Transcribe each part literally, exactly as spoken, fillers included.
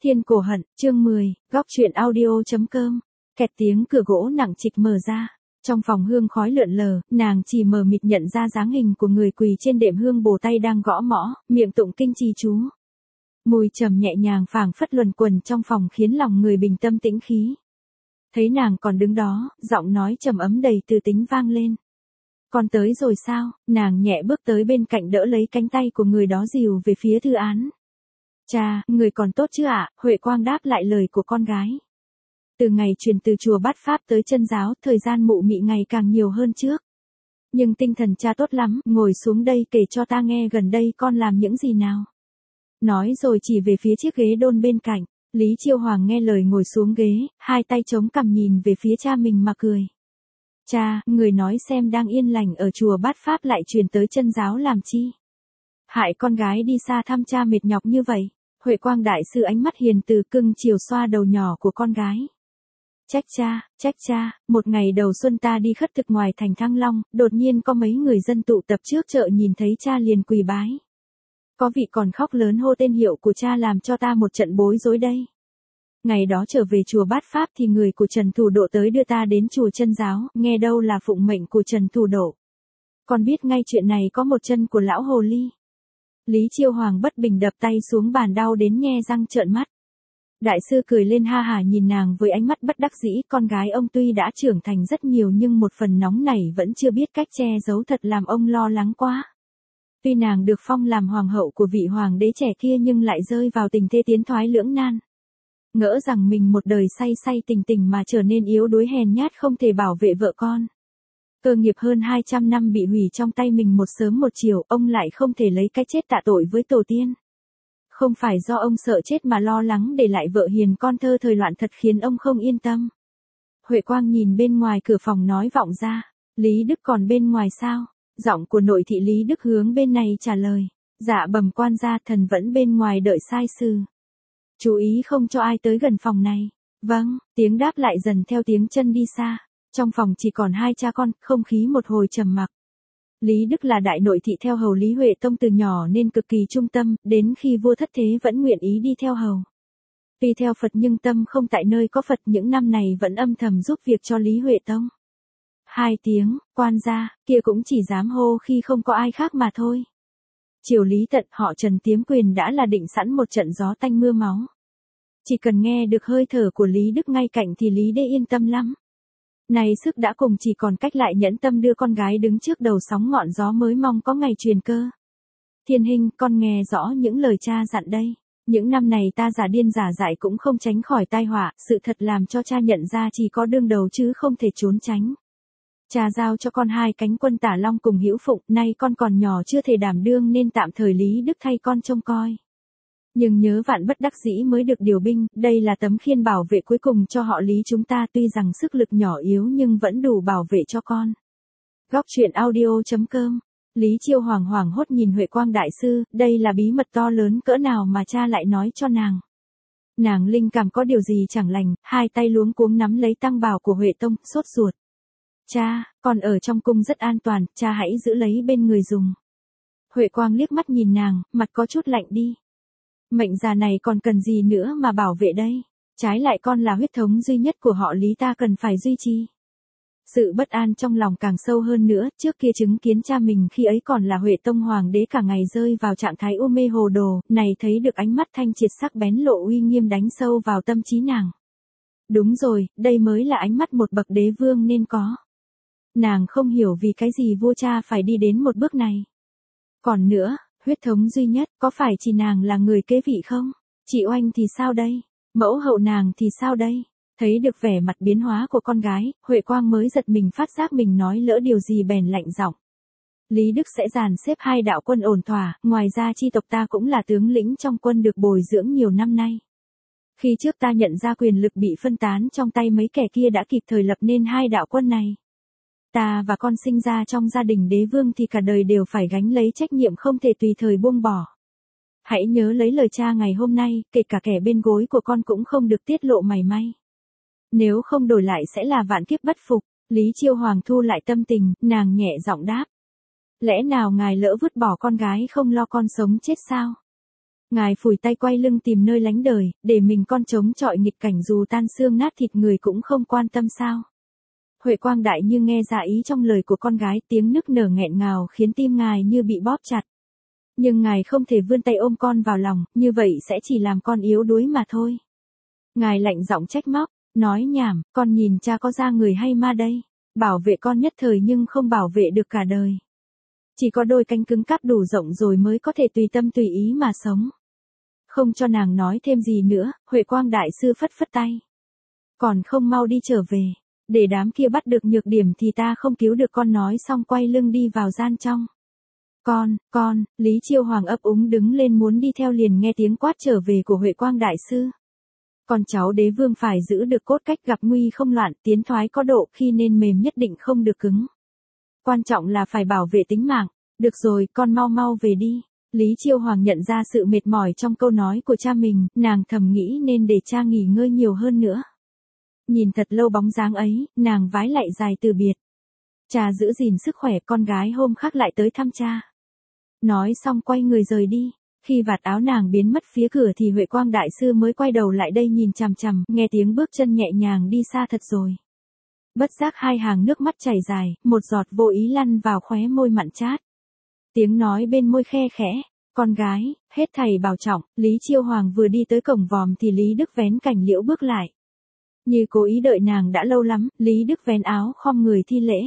Thiên Cổ Hận, chương mười, góc truyện audio.com. Kẹt tiếng cửa gỗ nặng trịch mở ra. Trong phòng hương khói lượn lờ, nàng chỉ mờ mịt nhận ra dáng hình của người quỳ trên đệm hương bồ tay đang gõ mõ, miệng tụng kinh trì chú. Mùi trầm nhẹ nhàng phảng phất luẩn quẩn trong phòng khiến lòng người bình tâm tĩnh khí. Thấy nàng còn đứng đó, giọng nói trầm ấm đầy từ tính vang lên. Con tới rồi sao? Nàng nhẹ bước tới bên cạnh đỡ lấy cánh tay của người đó dìu về phía thư án. Cha, người còn tốt chứ ạ? Huệ Quang đáp lại lời của con gái. Từ ngày chuyển từ chùa Bát Pháp tới chân giáo, thời gian mụ mị ngày càng nhiều hơn trước. Nhưng tinh thần cha tốt lắm, ngồi xuống đây kể cho ta nghe gần đây con làm những gì nào. Nói rồi chỉ về phía chiếc ghế đôn bên cạnh. Lý Chiêu Hoàng nghe lời ngồi xuống ghế, hai tay chống cằm nhìn về phía cha mình mà cười. Cha, người nói xem đang yên lành ở chùa Bát Pháp lại chuyển tới chân giáo làm chi? Hại con gái đi xa thăm cha mệt nhọc như vậy. Huệ Quang đại sư ánh mắt hiền từ cưng chiều xoa đầu nhỏ của con gái. Trách cha, trách cha, một ngày đầu xuân ta đi khất thực ngoài thành Thăng Long, đột nhiên có mấy người dân tụ tập trước chợ nhìn thấy cha liền quỳ bái. Có vị còn khóc lớn hô tên hiệu của cha làm cho ta một trận bối rối đây. Ngày đó trở về chùa Bát Pháp thì người của Trần Thủ Độ tới đưa ta đến chùa chân giáo, nghe đâu là phụng mệnh của Trần Thủ Độ. Con biết ngay chuyện này có một chân của lão hồ ly. Lý Chiêu Hoàng bất bình đập tay xuống bàn đau đến nhe răng trợn mắt. Đại sư cười lên ha hả nhìn nàng với ánh mắt bất đắc dĩ, con gái ông tuy đã trưởng thành rất nhiều nhưng một phần nóng nảy vẫn chưa biết cách che giấu thật làm ông lo lắng quá. Tuy nàng được phong làm hoàng hậu của vị hoàng đế trẻ kia nhưng lại rơi vào tình thế tiến thoái lưỡng nan. Ngỡ rằng mình một đời say say tình tình mà trở nên yếu đuối hèn nhát không thể bảo vệ vợ con. Cơ nghiệp hơn hai trăm năm bị hủy trong tay mình một sớm một chiều, ông lại không thể lấy cái chết tạ tội với tổ tiên. Không phải do ông sợ chết mà lo lắng để lại vợ hiền con thơ thời loạn thật khiến ông không yên tâm. Huệ Quang nhìn bên ngoài cửa phòng nói vọng ra, Lý Đức còn bên ngoài sao? Giọng của nội thị Lý Đức hướng bên này trả lời, dạ bẩm quan gia, thần vẫn bên ngoài đợi sai sư. Chú ý không cho ai tới gần phòng này. Vâng, tiếng đáp lại dần theo tiếng chân đi xa. Trong phòng chỉ còn hai cha con, không khí một hồi trầm mặc. Lý Đức là đại nội thị theo hầu Lý Huệ Tông từ nhỏ nên cực kỳ trung tâm, đến khi vua thất thế vẫn nguyện ý đi theo hầu. Tuy theo Phật nhưng tâm không tại nơi có Phật, những năm này vẫn âm thầm giúp việc cho Lý Huệ Tông. Hai tiếng, quan gia, kia cũng chỉ dám hô khi không có ai khác mà thôi. Triều Lý Tận họ Trần tiếm quyền đã là định sẵn một trận gió tanh mưa máu. Chỉ cần nghe được hơi thở của Lý Đức ngay cạnh thì Lý Đế yên tâm lắm. Này sức đã cùng chỉ còn cách lại nhẫn tâm đưa con gái đứng trước đầu sóng ngọn gió mới mong có ngày truyền cơ. Thiên Hinh, con nghe rõ những lời cha dặn đây. Những năm này ta giả điên giả dại cũng không tránh khỏi tai họa, sự thật làm cho cha nhận ra chỉ có đương đầu chứ không thể trốn tránh. Cha giao cho con hai cánh quân Tả Long cùng Hữu Phụng, nay con còn nhỏ chưa thể đảm đương nên tạm thời Lý Đức thay con trông coi. Nhưng nhớ vạn bất đắc dĩ mới được điều binh, đây là tấm khiên bảo vệ cuối cùng cho họ Lý chúng ta, tuy rằng sức lực nhỏ yếu nhưng vẫn đủ bảo vệ cho con. Góc truyện audio.com. Lý Chiêu Hoàng hoảng hốt nhìn Huệ Quang đại sư, đây là bí mật to lớn cỡ nào mà cha lại nói cho nàng. Nàng linh cảm có điều gì chẳng lành, hai tay luống cuống nắm lấy tăng bào của Huệ Tông, sốt ruột. Cha, con ở trong cung rất an toàn, cha hãy giữ lấy bên người dùng. Huệ Quang liếc mắt nhìn nàng, mặt có chút lạnh đi. Mệnh già này còn cần gì nữa mà bảo vệ đây? Trái lại con là huyết thống duy nhất của họ Lý ta cần phải duy trì. Sự bất an trong lòng càng sâu hơn nữa, trước kia chứng kiến cha mình khi ấy còn là Huệ Tông hoàng đế cả ngày rơi vào trạng thái u mê hồ đồ, này thấy được ánh mắt thanh triệt sắc bén lộ uy nghiêm đánh sâu vào tâm trí nàng. Đúng rồi, đây mới là ánh mắt một bậc đế vương nên có. Nàng không hiểu vì cái gì vua cha phải đi đến một bước này. Còn nữa, huyết thống duy nhất, có phải chỉ nàng là người kế vị không? Chị Oanh thì sao đây? Mẫu hậu nàng thì sao đây? Thấy được vẻ mặt biến hóa của con gái, Huệ Quang mới giật mình phát giác mình nói lỡ điều gì bèn lạnh giọng. Lý Đức sẽ dàn xếp hai đạo quân ổn thỏa, ngoài ra chi tộc ta cũng là tướng lĩnh trong quân được bồi dưỡng nhiều năm nay. Khi trước ta nhận ra quyền lực bị phân tán trong tay mấy kẻ kia đã kịp thời lập nên hai đạo quân này. Ta và con sinh ra trong gia đình đế vương thì cả đời đều phải gánh lấy trách nhiệm không thể tùy thời buông bỏ. Hãy nhớ lấy lời cha ngày hôm nay, kể cả kẻ bên gối của con cũng không được tiết lộ mảy may. Nếu không đổi lại sẽ là vạn kiếp bất phục. Lý Chiêu Hoàng thu lại tâm tình, nàng nhẹ giọng đáp. Lẽ nào ngài lỡ vứt bỏ con gái không lo con sống chết sao? Ngài phủi tay quay lưng tìm nơi lánh đời, để mình con chống chọi nghịch cảnh dù tan xương nát thịt người cũng không quan tâm sao. Huệ Quang Đại như nghe ra ý trong lời của con gái, tiếng nức nở nghẹn ngào khiến tim ngài như bị bóp chặt. Nhưng ngài không thể vươn tay ôm con vào lòng, như vậy sẽ chỉ làm con yếu đuối mà thôi. Ngài lạnh giọng trách móc, nói nhảm, con nhìn cha có ra người hay ma đây, bảo vệ con nhất thời nhưng không bảo vệ được cả đời. Chỉ có đôi cánh cứng cáp đủ rộng rồi mới có thể tùy tâm tùy ý mà sống. Không cho nàng nói thêm gì nữa, Huệ Quang Đại sư phất phất tay. Còn không mau đi trở về, để đám kia bắt được nhược điểm thì ta không cứu được con, nói xong quay lưng đi vào gian trong. Con, con, Lý Chiêu Hoàng ấp úng đứng lên muốn đi theo liền nghe tiếng quát trở về của Huệ Quang Đại sư. Con cháu đế vương phải giữ được cốt cách gặp nguy không loạn, tiến thoái có độ, khi nên mềm nhất định không được cứng. Quan trọng là phải bảo vệ tính mạng. Được rồi, con mau mau về đi. Lý Chiêu Hoàng nhận ra sự mệt mỏi trong câu nói của cha mình, nàng thầm nghĩ nên để cha nghỉ ngơi nhiều hơn nữa. Nhìn thật lâu bóng dáng ấy, nàng vái lạy dài từ biệt. Cha giữ gìn sức khỏe, con gái hôm khác lại tới thăm cha. Nói xong quay người rời đi. Khi vạt áo nàng biến mất phía cửa thì Huệ Quang Đại sư mới quay đầu lại đây nhìn chằm chằm, nghe tiếng bước chân nhẹ nhàng đi xa thật rồi. Bất giác hai hàng nước mắt chảy dài, một giọt vô ý lăn vào khóe môi mặn chát. Tiếng nói bên môi khe khẽ, con gái, hết thầy bảo trọng. Lý Chiêu Hoàng vừa đi tới cổng vòm thì Lý Đức vén cành liễu bước lại. Như cố ý đợi nàng đã lâu lắm, Lý Đức vén áo khom người thi lễ.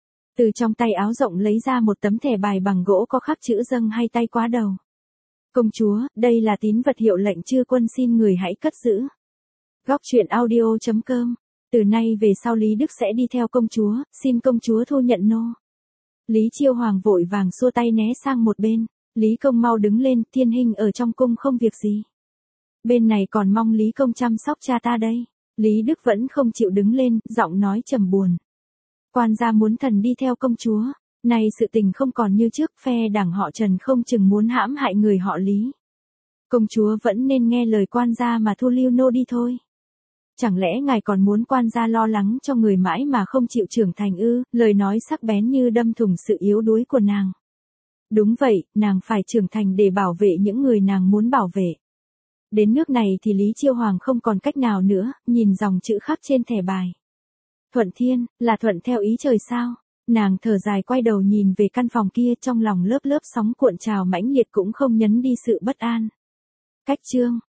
Từ trong tay áo rộng lấy ra một tấm thẻ bài bằng gỗ có khắc chữ dâng hay tay quá đầu. Công chúa, đây là tín vật hiệu lệnh chư quân, xin người hãy cất giữ. Góc truyện audio chấm com. Từ nay về sau Lý Đức sẽ đi theo công chúa, xin công chúa thu nhận nô. Lý Chiêu Hoàng vội vàng xua tay né sang một bên. Lý công mau đứng lên, thiên hình ở trong cung không việc gì. Bên này còn mong Lý công chăm sóc cha ta đây. Lý Đức vẫn không chịu đứng lên, giọng nói trầm buồn. Quan gia muốn thần đi theo công chúa. Nay sự tình không còn như trước, phe đảng họ Trần không chừng muốn hãm hại người họ Lý. Công chúa vẫn nên nghe lời quan gia mà thu lưu nô đi thôi. Chẳng lẽ ngài còn muốn quan gia lo lắng cho người mãi mà không chịu trưởng thành ư? Lời nói sắc bén như đâm thủng sự yếu đuối của nàng. Đúng vậy, nàng phải trưởng thành để bảo vệ những người nàng muốn bảo vệ. Đến nước này thì Lý Chiêu Hoàng không còn cách nào nữa, nhìn dòng chữ khắc trên thẻ bài. Thuận thiên, là thuận theo ý trời sao? Nàng thở dài quay đầu nhìn về căn phòng kia, trong lòng lớp lớp sóng cuộn trào mãnh liệt cũng không nhấn đi sự bất an. Cách chương